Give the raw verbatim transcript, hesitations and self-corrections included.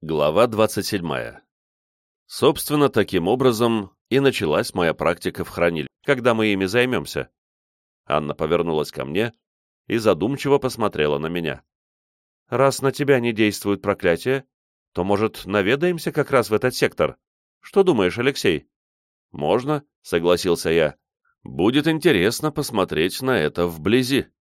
Глава двадцать седьмая. Собственно, таким образом и началась моя практика в хранилище, когда мы ими займемся. Анна повернулась ко мне и задумчиво посмотрела на меня. «Раз на тебя не действует проклятие, то, может, наведаемся как раз в этот сектор? Что думаешь, Алексей?» «Можно», — согласился я. «Будет интересно посмотреть на это вблизи».